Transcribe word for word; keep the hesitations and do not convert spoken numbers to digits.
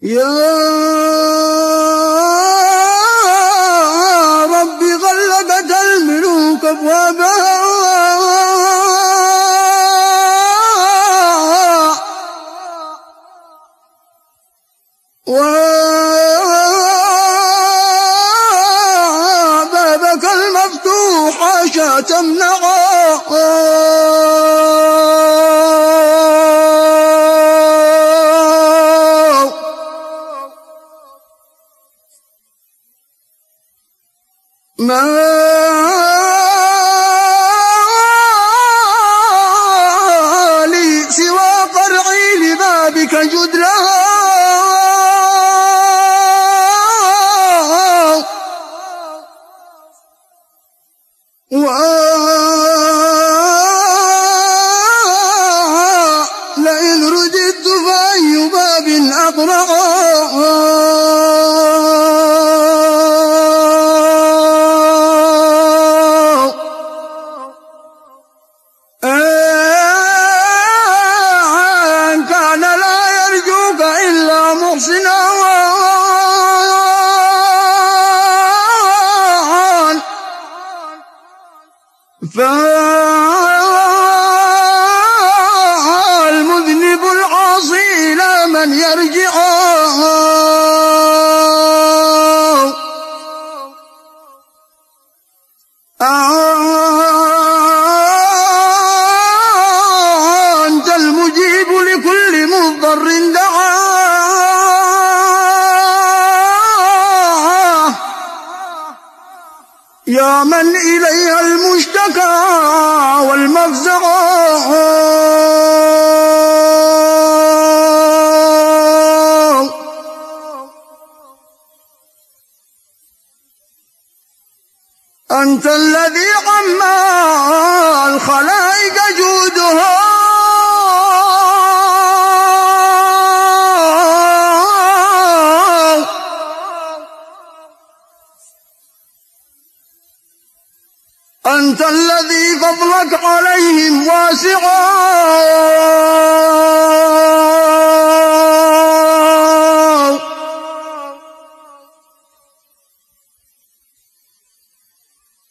يا رب غلقت الملوك أبوابها وبابك المفتوح حاشا تمنعه ما لي سوى قرعي لبابك جدلها لئن رددت فأي باب أقرعه إن كان لا يرجوك إلا محسنا فالمذنب العاصي إلى من يرجع أنت المجيب لكل مضطر دعاه يا من إليها المشتكى والمفزع أنت الذي عمى الخلائق جودها أنت الذي فضلك عليهم واسعا